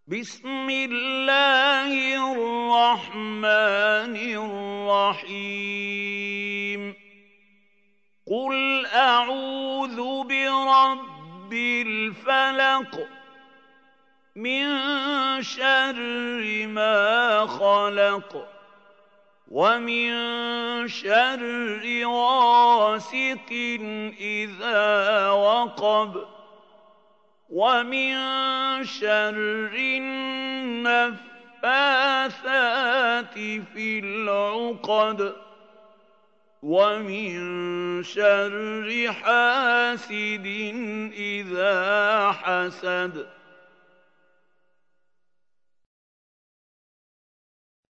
بسم الله الرحمن الرحيم قل أعوذ برب الفلق من شر ما خلق ومن شر غاسق إذا وقب ومن شر النفاثات في العقد ومن شر حاسد إذا حسد